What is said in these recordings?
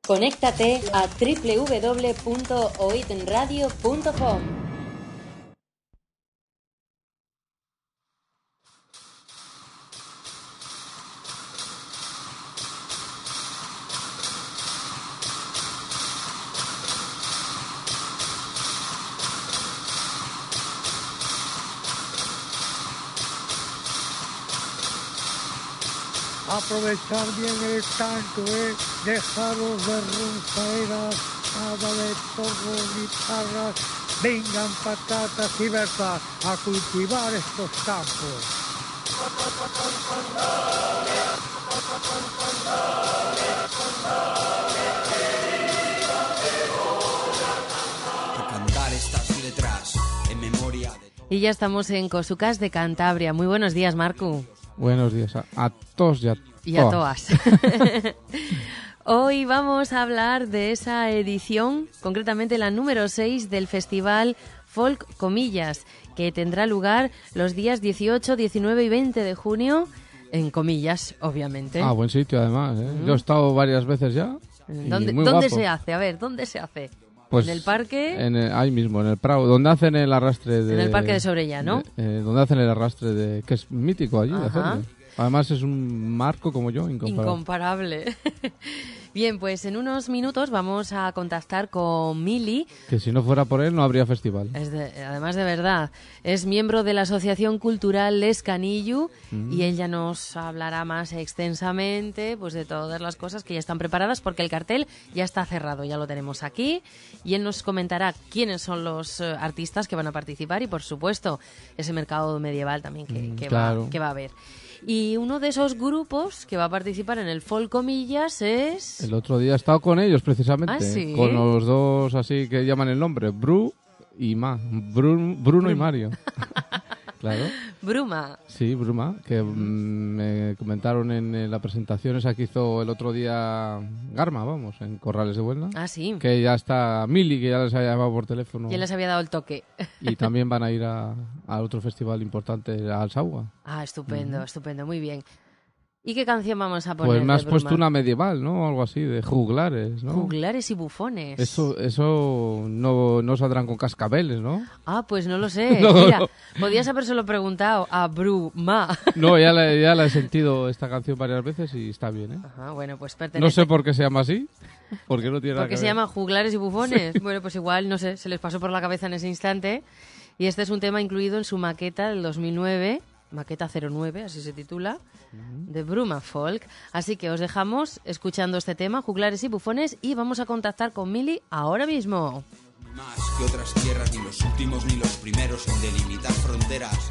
Conéctate a www.oidenradio.com. Aprovechar bien el canto, dejaros de roncaeras, nada de porro, guitarras, vengan patatas y verdad a cultivar estos campos. A cantar estas letras en memoria de... Y ya estamos en Cosucas de Cantabria. Muy buenos días, Marcu. Buenos días a todos y a todas. Hoy vamos a hablar de esa edición, concretamente la número 6 del Festival Folk Comillas, que tendrá lugar los días 18, 19 y 20 de junio, en Comillas, obviamente. Ah, buen sitio además, ¿eh? Yo he estado varias veces ya. ¿Dónde se hace? A ver, ¿dónde se hace? Pues ¿En el parque? Ahí mismo, en el Prado, donde hacen el arrastre de... En el Parque de Sobrella, ¿no? Donde hacen el arrastre de... que es mítico allí, de hacerlo. Además es un marco como yo, incomparable. Bien, pues en unos minutos vamos a contactar con Mili. Que si no fuera por él no habría festival. Además de verdad, es miembro de la Asociación Cultural Les Canillo y ella nos hablará más extensamente pues de todas las cosas que ya están preparadas porque el cartel ya está cerrado, ya lo tenemos aquí y él nos comentará quiénes son los artistas que van a participar y por supuesto ese mercado medieval también que va a haber. Y uno de esos grupos que va a participar en el Folk Comillas es... El otro día he estado con ellos, precisamente. ¿Ah, sí? Con los dos así que llaman el nombre, Bruno y Mario. Claro. Bruma. Sí, Bruma, que me comentaron en la presentación esa que hizo el otro día Garma, en Corrales de Buelna. Ah, sí. Que ya está Mili, que ya les había llamado por teléfono. Ya les había dado el toque. Y también van a ir a otro festival importante, a Alsagua. Ah, estupendo, estupendo, muy bien. ¿Y qué canción vamos a poner? Pues me has puesto una medieval, ¿no? Algo así, de juglares, ¿no? Juglares y bufones. Eso no saldrán con cascabeles, ¿no? Ah, pues no lo sé. No. Mira, podías habérselo preguntado a Bruma. No, ya la he sentido esta canción varias veces y está bien, ¿eh? Ajá, bueno, pues pertenece... No sé por qué se llama así, porque no tiene nada que ver. ¿Por qué se llama Juglares y bufones? Sí. Bueno, pues igual, no sé, se les pasó por la cabeza en ese instante. Y este es un tema incluido en su maqueta del 2009... Maqueta 09, así se titula, de Bruma Folk. Así que os dejamos escuchando este tema, Juglares y bufones, y vamos a contactar con Mili ahora mismo. Más que otras tierras, ni los últimos ni los primeros en delimitar fronteras.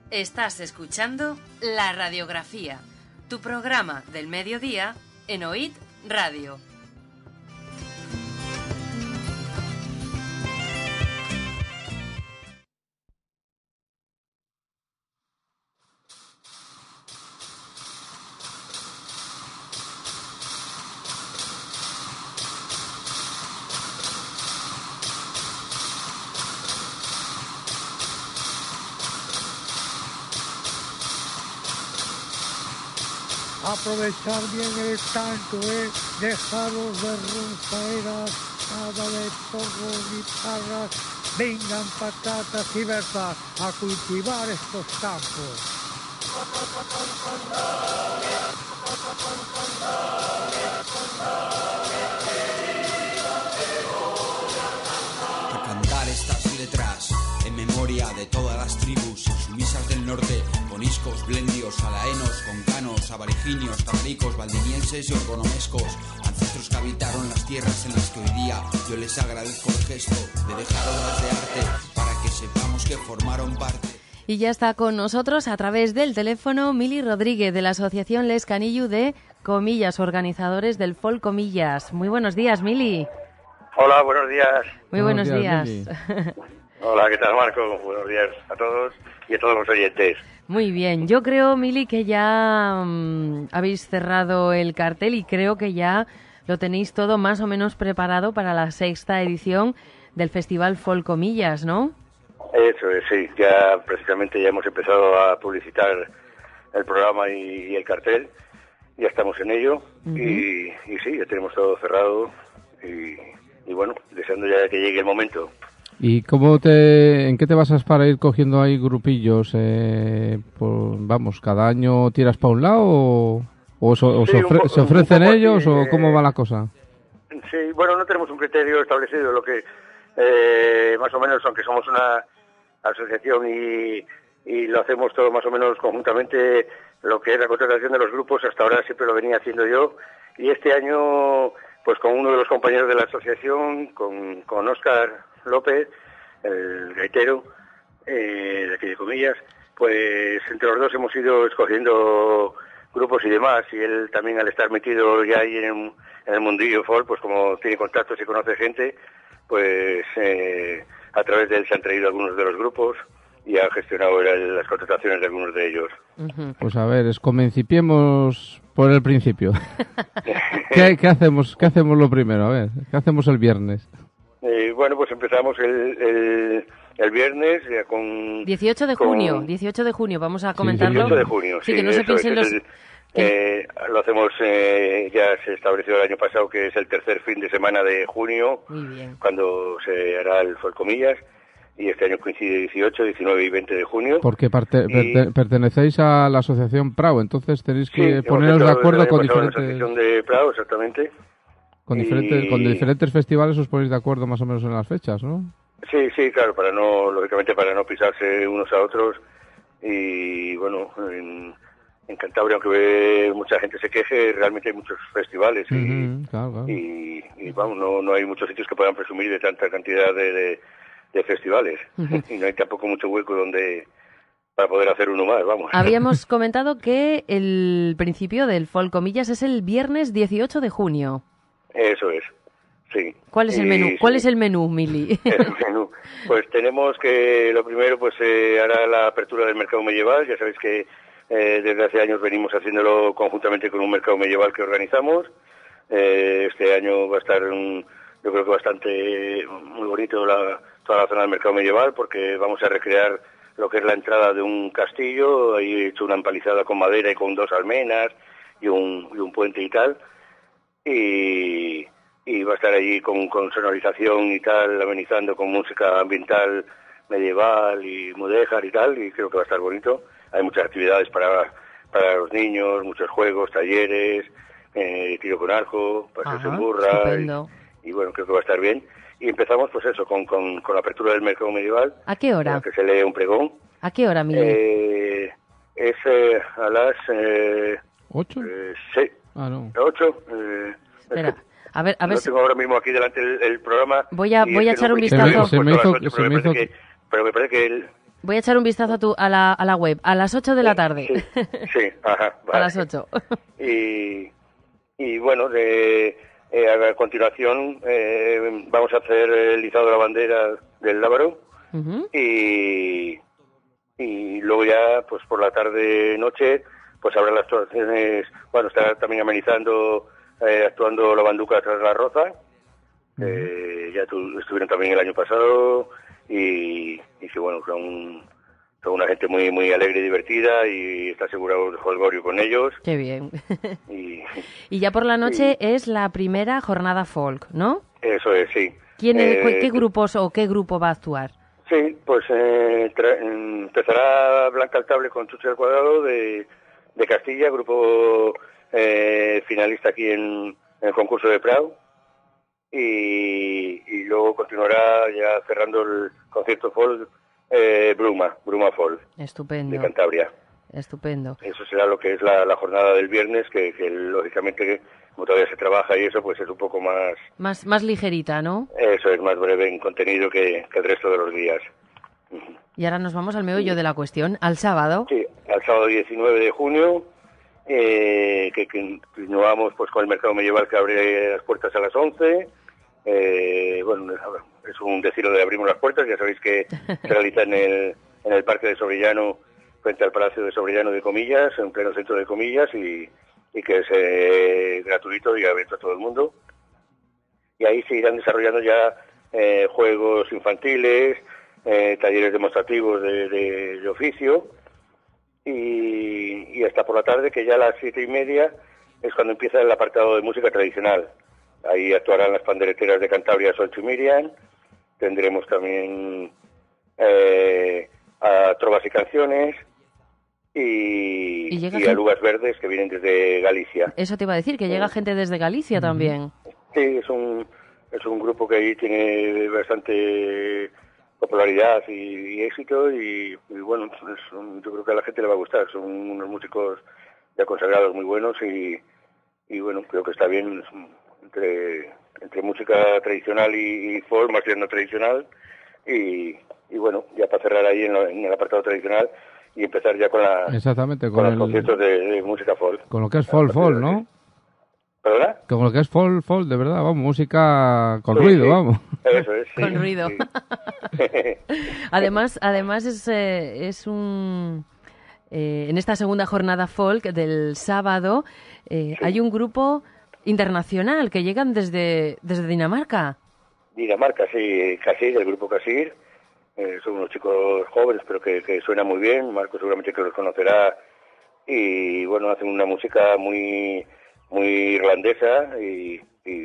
Estás escuchando La Radiografía, tu programa del mediodía en OIT Radio. Aprovechar bien el canto, dejaros de roncaeras, nada de porros ni parras, vengan patatas y berzas a cultivar estos campos. A cantar estas letras en memoria de todas las tribus insumisas del norte, boniscos, blendios, alaenos, concanos, aboriginios, tamaricos, valdinienses y orgonomescos, ancestros que habitaron las tierras en las que hoy día yo les agradezco el gesto de dejar obras de arte para que sepamos que formaron parte. Y ya está con nosotros a través del teléfono Mili Rodríguez de la Asociación Les Canillu de Comillas, organizadores del Folk Comillas. Muy buenos días, Mili. Hola, buenos días. Muy buenos días. Hola, ¿qué tal, Marco? Buenos días a todos y a todos los oyentes. Muy bien. Yo creo, Mili, que ya habéis cerrado el cartel y creo que ya lo tenéis todo más o menos preparado para la 6ª edición del Festival Folk Comillas, ¿no? Eso es, sí. Ya precisamente ya hemos empezado a publicitar el programa y el cartel. Ya estamos en ello. Y sí, ya tenemos todo cerrado y bueno, deseando ya que llegue el momento. ¿Y en qué te basas para ir cogiendo ahí grupillos? Vamos, ¿cada año tiras para un lado o se ofrecen ellos o cómo va la cosa? Sí, bueno, no tenemos un criterio establecido, lo que más o menos, aunque somos una asociación y lo hacemos todo más o menos conjuntamente, lo que es la contratación de los grupos, hasta ahora siempre lo venía haciendo yo, y este año, pues con uno de los compañeros de la asociación, con Óscar López, el gaitero, de aquí de Comillas, pues entre los dos hemos ido escogiendo grupos y demás, y él también al estar metido ya ahí en el mundillo folk, pues como tiene contactos y conoce gente, pues a través de él se han traído algunos de los grupos y ha gestionado las contrataciones de algunos de ellos. Pues a ver, comencipiemos por el principio. ¿Qué hacemos lo primero? A ver, ¿qué hacemos el viernes? Bueno, pues empezamos el viernes ya con... 18 de junio, 18 de junio, vamos a comentarlo. 18 de junio, sí. Que no se piensen los... lo hacemos, ya se estableció el año pasado que es el tercer fin de semana de junio, muy bien, cuando se hará el Folk Comillas, y este año coincide 18, 19 y 20 de junio. Porque pertenecéis a la asociación PRAU, entonces tenéis que poneros de acuerdo con diferentes... La asociación de PRAU, exactamente. Con diferentes festivales os ponéis de acuerdo más o menos en las fechas, ¿no? Sí, claro, lógicamente para no pisarse unos a otros. Y bueno, en Cantabria, aunque mucha gente se queje, realmente hay muchos festivales claro. y vamos, no hay muchos sitios que puedan presumir de tanta cantidad de festivales. Y no hay tampoco mucho hueco para poder hacer uno más, vamos. Habíamos comentado que el principio del Folk Comillas es el viernes 18 de junio. Eso es, sí. ¿Cuál es el menú? ¿Cuál es el menú, Mili? El menú. Pues tenemos que, lo primero, pues hará la apertura del mercado medieval. Ya sabéis que desde hace años venimos haciéndolo conjuntamente con un mercado medieval que organizamos. Este año va a estar, yo creo que bastante muy bonito toda la zona del mercado medieval, porque vamos a recrear lo que es la entrada de un castillo. Ahí he hecho una empalizada con madera y con 2 almenas y un puente y tal. Y va a estar allí con sonorización y tal, amenizando con música ambiental medieval y mudéjar y tal, y creo que va a estar bonito. Hay muchas actividades para los niños, muchos juegos, talleres, tiro con arco, paseos en burra, y bueno, creo que va a estar bien. Y empezamos pues eso, con la apertura del mercado medieval. ¿A qué hora? Que se lee un pregón. ¿A qué hora, Mili? Es a las... ¿8? Sí. Ah, no. 8. Espera, a ver no tengo ahora mismo aquí delante el programa. Voy a echar un vistazo. Pero me parece que Voy a echar un vistazo a la web. A las 8 de la tarde. Sí, ajá. Vale. A las 8. Y bueno, a continuación vamos a hacer el izado de la bandera del Lábaro. Ujú. Y luego ya, pues por la tarde-noche, pues habrá las actuaciones. Bueno, estará también amenizando, actuando la Banduca tras la Roza. Ya estuvieron también el año pasado y que bueno, son una gente muy muy alegre y divertida y está asegurado el jolgorio con ellos. Qué bien. Y Y ya por la noche es la primera jornada folk, ¿no? eso es, sí. ¿Qué grupos o qué grupo va a actuar? Sí, pues empezará Blanca Altable con Chucha al Cuadrado de Castilla, grupo finalista aquí en el concurso de Prado. Y luego continuará ya cerrando el concierto folk Bruma Folk Estupendo. de Cantabria. Estupendo. Eso será lo que es la jornada del viernes, que lógicamente, como todavía se trabaja y eso, pues es un poco Más ligerita, ¿no? eso es más breve en contenido que el resto de los días. Y ahora nos vamos al meollo de la cuestión, al sábado. Sí, al sábado 19 de junio, que continuamos pues con el mercado medieval que abre las puertas a las 11. Bueno, es un decir de abrimos las puertas, ya sabéis que se realiza en el Parque de Sobrellano, frente al Palacio de Sobrellano de Comillas, en pleno centro de Comillas, y que es gratuito y abierto a todo el mundo. Y ahí se irán desarrollando ya juegos infantiles, talleres demostrativos de oficio, y hasta por la tarde, que ya a las 7:30 es cuando empieza el apartado de música tradicional. Ahí actuarán las pandereteras de Cantabria, Solcho y Miriam. Tendremos también a trovas y canciones y alugas verdes que vienen desde Galicia. Eso te iba a decir, que llega gente desde Galicia también. Sí, es un grupo que ahí tiene bastante popularidad y éxito y bueno, yo creo que a la gente le va a gustar. Son unos músicos ya consagrados muy buenos y bueno, creo que está bien entre música tradicional y folk, más bien no tradicional, y bueno, ya para cerrar ahí en el apartado tradicional y empezar ya con exactamente, con los conciertos de música folk. Con lo que es folk, ¿no? ¿Perdona? Con lo que es folk, de verdad, vamos, música con ruido, sí. vamos. Eso es. Con ruido. Sí. Además es un... en esta segunda jornada folk del sábado hay un grupo internacional que llegan desde Dinamarca. Dinamarca, sí, Casir, el grupo Casir. Son unos chicos jóvenes, pero que suenan muy bien. Marco seguramente que los conocerá. Y bueno, hacen una música muy muy irlandesa y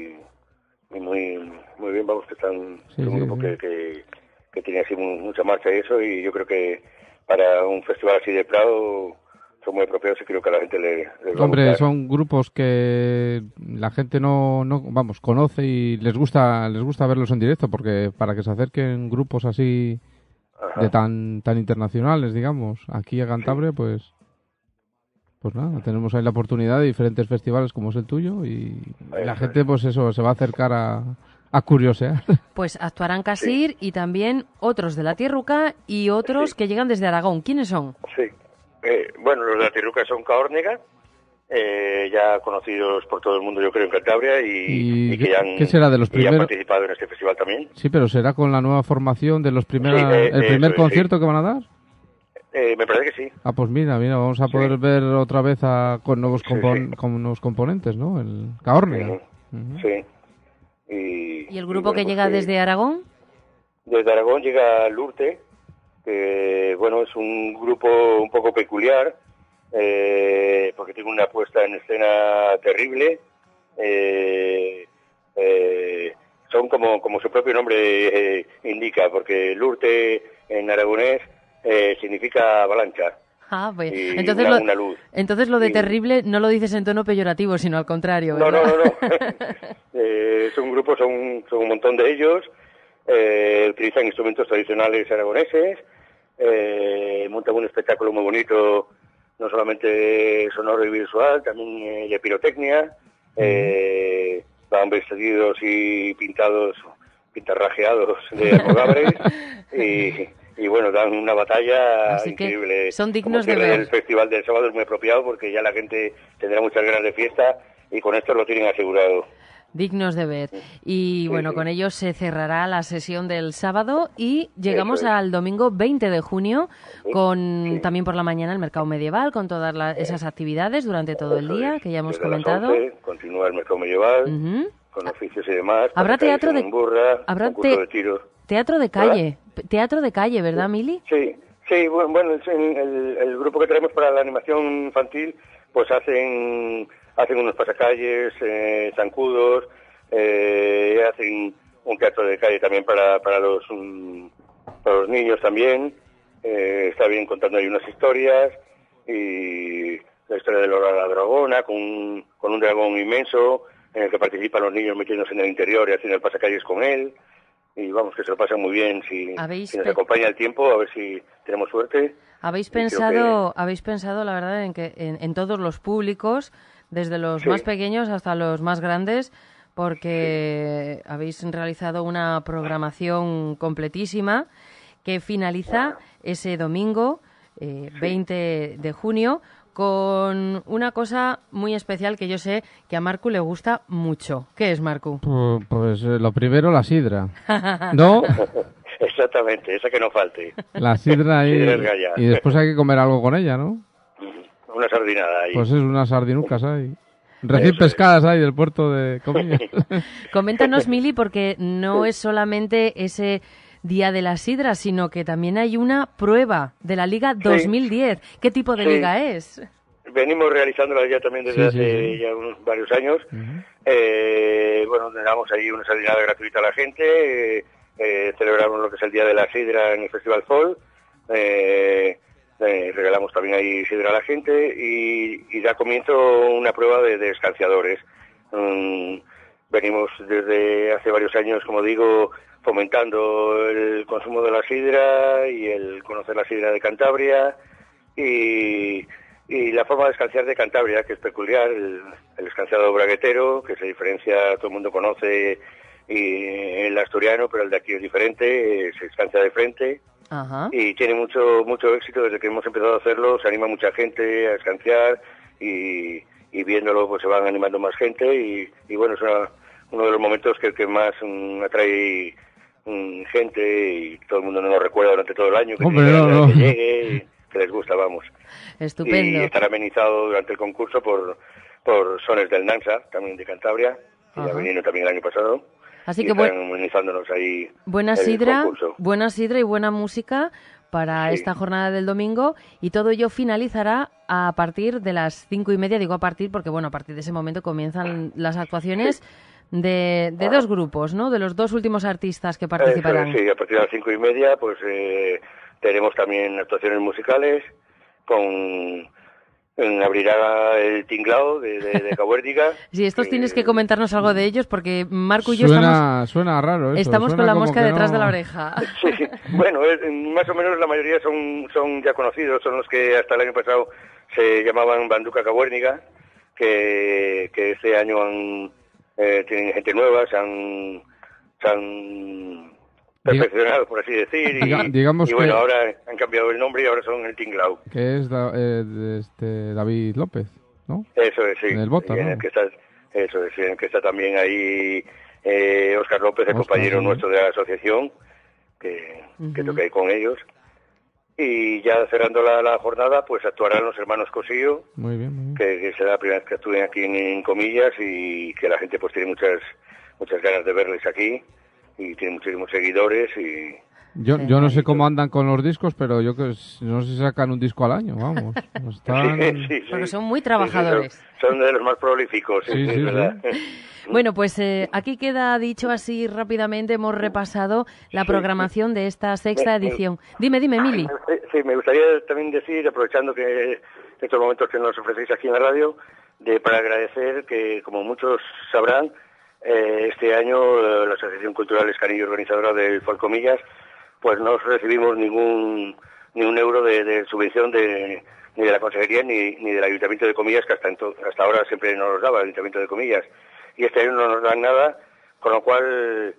muy bien, vamos, que están un grupo que tiene así mucha marcha y eso, y yo creo que para un festival así de Prado son muy apropiados y creo que a la gente le va a gustar. Hombre, son grupos que la gente no conoce y les gusta verlos en directo, porque para que se acerquen grupos así de tan internacionales, digamos, aquí a Cantabria, pues nada, tenemos ahí la oportunidad de diferentes festivales como es el tuyo y la gente pues eso se va a acercar a curiosear. Pues actuarán Casir y también otros de la Tierruca y otros que llegan desde Aragón. ¿Quiénes son? Sí, bueno, los de la Tierruca son Caórnega, ya conocidos por todo el mundo, yo creo, en Cantabria y que ya ¿qué será de los primeros? han participado en este festival también. Sí, pero será con la nueva formación de los primeros, el primer concierto que van a dar. Me parece que sí. Ah, pues mira, vamos a poder ver otra vez con nuevos componentes, ¿no? El Caórnega. Sí. ¿Y el grupo bueno, que llega desde Aragón? Desde Aragón llega Lurte, que bueno, es un grupo un poco peculiar, porque tiene una puesta en escena terrible. Son como su propio nombre indica, porque Lurte en aragonés significa avalancha. Ah, pues Y entonces una luz. Entonces lo de terrible no lo dices en tono peyorativo, sino al contrario, ¿verdad? No. Son grupos, son un montón de ellos. Utilizan instrumentos tradicionales aragoneses. Montan un espectáculo muy bonito, no solamente sonoro y visual, también de pirotecnia. Van vestidos y pintarrajeados de almogávares y bueno, dan una batalla Así que increíble. son dignos Como de ver. El festival del sábado es muy apropiado porque ya la gente tendrá muchas ganas de fiesta y con esto lo tienen asegurado. Dignos de ver. Y bueno, sí. con ello se cerrará la sesión del sábado y llegamos Eso es. al domingo 20 de junio con Sí. también por la mañana el mercado medieval con todas esas actividades durante todo el Eso día es. que ya hemos Desde las comentado. 11 continúa el mercado medieval, Ujú. con oficios y demás. Habrá pasacalles teatro de- en burra, habrá concurso de tiro. Teatro de calle. Teatro de calle, ¿verdad, Mili? Sí, bueno, el grupo que tenemos para la animación infantil, pues hacen unos pasacalles, zancudos, hacen un teatro de calle también para los niños también. Está bien contando ahí unas historias y la historia de la dragona con un dragón inmenso en el que participan los niños metiéndose en el interior y haciendo el pasacalles con él. Y vamos, que se lo pasan muy bien si nos acompaña el tiempo, a ver si tenemos suerte. ¿Habéis pensado, la verdad, en que en todos los públicos, desde los más pequeños hasta los más grandes, porque habéis realizado una programación completísima que finaliza ese domingo 20 de junio con una cosa muy especial que yo sé que a Marcu le gusta mucho. ¿Qué es, Marcu? Pues lo primero, la sidra. ¿No? Exactamente, esa que no falte. La sidra ahí. Y después hay que comer algo con ella, ¿no? Una sardinada ahí. Pues es unas sardinucas ahí. Recién pescadas ahí del puerto de Comillas. Coméntanos, Mili, porque no es solamente ese Día de la Sidra, sino que también hay una prueba de la Liga 2010. ¿Qué tipo de liga es? Venimos realizándola ya también desde hace ya varios años. Bueno, damos ahí una sardinada gratuita a la gente. Celebramos lo que es el Día de la Sidra en el Festival Fall. Regalamos también ahí sidra a la gente y da comienzo una prueba de escanciadores. Venimos desde hace varios años, como digo, fomentando el consumo de la sidra y el conocer la sidra de Cantabria y la forma de escanciar de Cantabria, que es peculiar, el escanciado braguetero, que se diferencia, todo el mundo conoce el asturiano, pero el de aquí es diferente, se escancia de frente. Ajá. Y tiene mucho éxito desde que hemos empezado a hacerlo, se anima mucha gente a escanciar y viéndolo pues se van animando más gente y bueno, es uno de los momentos que más atrae gente y todo el mundo no lo recuerda durante todo el año, que llegue, que les gusta, vamos. Estupendo. Y estará amenizado durante el concurso por Sones del Nansa, también de Cantabria, que ya vinieron también el año pasado. Así y que están amenizándonos ahí buena sidra y buena música para esta jornada del domingo y todo ello finalizará a partir de las 5:30, digo a partir porque bueno, a partir de ese momento comienzan las actuaciones de dos grupos, ¿no? De los dos últimos artistas que participarán. Sí, a partir de las 5:30 pues tenemos también actuaciones musicales abrirá el tinglao de Cabuérdiga. Sí, estos tienes que comentarnos algo de ellos porque Marco y yo suena raro eso. Estamos con la mosca detrás de la oreja. Sí. Bueno, más o menos la mayoría son ya conocidos, son los que hasta el año pasado se llamaban Banduca Cabuérniga, que este año tienen gente nueva, se han perfeccionado, por así decir, digamos y bueno, que ahora han cambiado el nombre y ahora son el Tinglao. Que es David López, ¿no? Eso es, sí. En el Bota, ¿no? En el que está también ahí Óscar López, el compañero nuestro de la asociación, que toca ahí con ellos. Y ya cerrando la jornada, pues actuarán los hermanos Cosío, muy bien. Que será la primera vez que actúen aquí en Comillas y que la gente pues tiene muchas ganas de verles aquí. Y tiene muchísimos seguidores y... Yo no sé cómo andan con los discos, pero yo no sé si sacan un disco al año, vamos. Sí. Porque son muy trabajadores. Son de los más prolíficos, sí, ¿verdad? Bueno, pues aquí queda dicho así rápidamente, hemos repasado la programación de esta sexta edición. Dime, Mili. Sí, me gustaría también decir, aprovechando que estos momentos que nos ofrecéis aquí en la radio, para agradecer que, como muchos sabrán, este año la Asociación Cultural Escanillo, organizadora del Folcomillas, pues no recibimos ni un euro de subvención ni de la Consejería ni del Ayuntamiento de Comillas, que hasta ahora siempre nos daba el Ayuntamiento de Comillas. Y este año no nos dan nada, con lo cual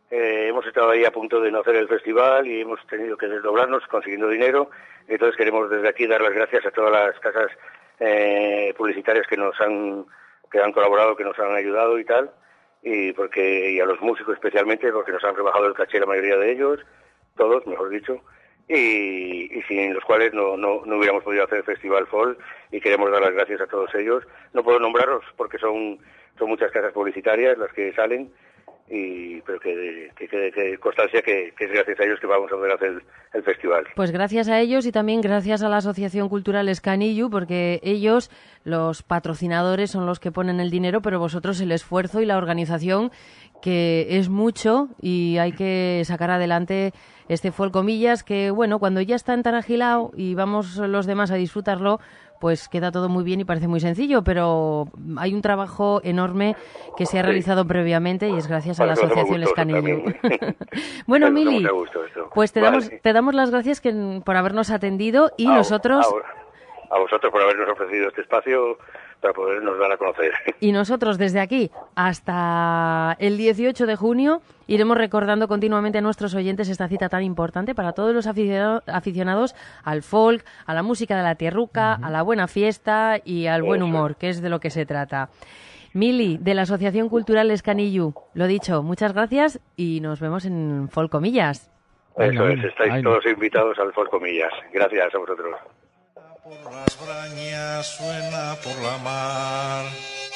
hemos estado ahí a punto de no hacer el festival y hemos tenido que desdoblarnos consiguiendo dinero. Entonces queremos desde aquí dar las gracias a todas las casas publicitarias que han colaborado, que nos han ayudado y tal, y a los músicos especialmente, porque nos han rebajado el caché la mayoría de ellos, todos, mejor dicho, y sin los cuales no hubiéramos podido hacer el Festival Folk, y queremos dar las gracias a todos ellos. No puedo nombrarlos porque son muchas casas publicitarias las que salen, pero que constancia que es gracias a ellos que vamos a poder hacer el festival. Pues gracias a ellos y también gracias a la Asociación Cultural Escanillu, porque ellos, los patrocinadores, son los que ponen el dinero, pero vosotros el esfuerzo y la organización, que es mucho, y hay que sacar adelante este Folcomillas, que bueno, cuando ya está entaragilado y vamos los demás a disfrutarlo, pues queda todo muy bien y parece muy sencillo, pero hay un trabajo enorme que se ha realizado previamente y es gracias a la Asociación Escanillu. Bueno, Mili, pues te damos las gracias por habernos atendido y nosotros... A vosotros por habernos ofrecido este espacio para podernos dar a conocer. Y nosotros desde aquí hasta el 18 de junio iremos recordando continuamente a nuestros oyentes esta cita tan importante para todos los aficionados al folk, a la música de la tierruca, a la buena fiesta y al buen humor, que es de lo que se trata. Mili, de la Asociación Cultural Escanillu, lo dicho, muchas gracias y nos vemos en Folcomillas. Eso es, estáis todos invitados al Folcomillas. Gracias a vosotros. Por las brañas suena por la mar.